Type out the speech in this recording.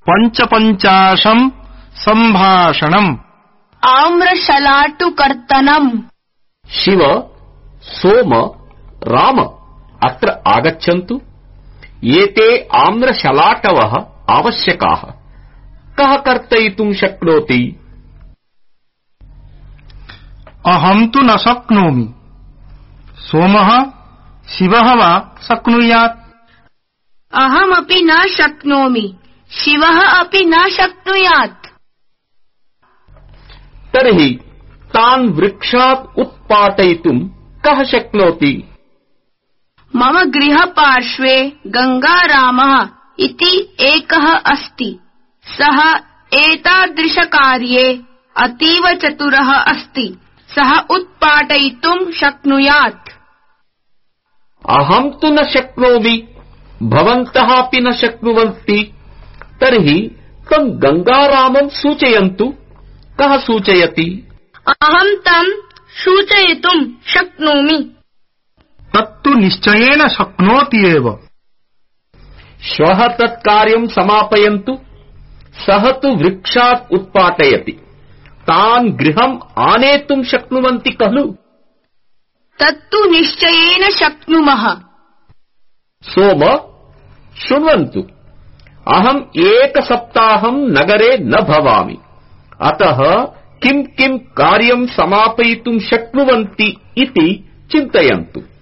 पञ्चपञ्चाशं सम्भाषणम् आम्रशलाटुकर्तनम् शिव सोम राम अत्र आगच्छन्तु। एते आम्रशलाटवः आवश्यकाः। कः कर्तयितुं शक्नोति? अहं तु न शक्नोमि। सोमः शिवः वा शक्नुयात्। अहमपि न शक्नोमि, शिवः अपि न शक्नुयात्। तर्हि तान् वृक्षात् उत्पाटयितुं कः शक्नोति? मम गृहपार्श्वे गङ्गारामः इति एकः अस्ति। सः एतादृशकार्ये अतीव चतुरः अस्ति। सः उत्पाटयितुं शक्नुयात्। अहं तु न शक्नोमि, भवन्तः अपि न शक्नुवन्ति। तर्हि तं गङ्गारामं सूचयन्तु। कः सूचयति? अहं तं सूचयितुं शक्नोमि। तत्तु निश्चयेन शक्नोति एव। श्वः तत्कार्यं समापयन्तु। सः तु वृक्षात् उत्पाटयति। तान् गृहम् आनेतुं शक्नुवन्ति खलु? तत्तु निश्चयेन शक्नुमः। सोम शृण्वन्तु, अहम् एकसप्ताहं नगरे न भवामि। अतः किं कार्यं समापयितुं शक्नुवन्ति इति चिन्तयन्तु।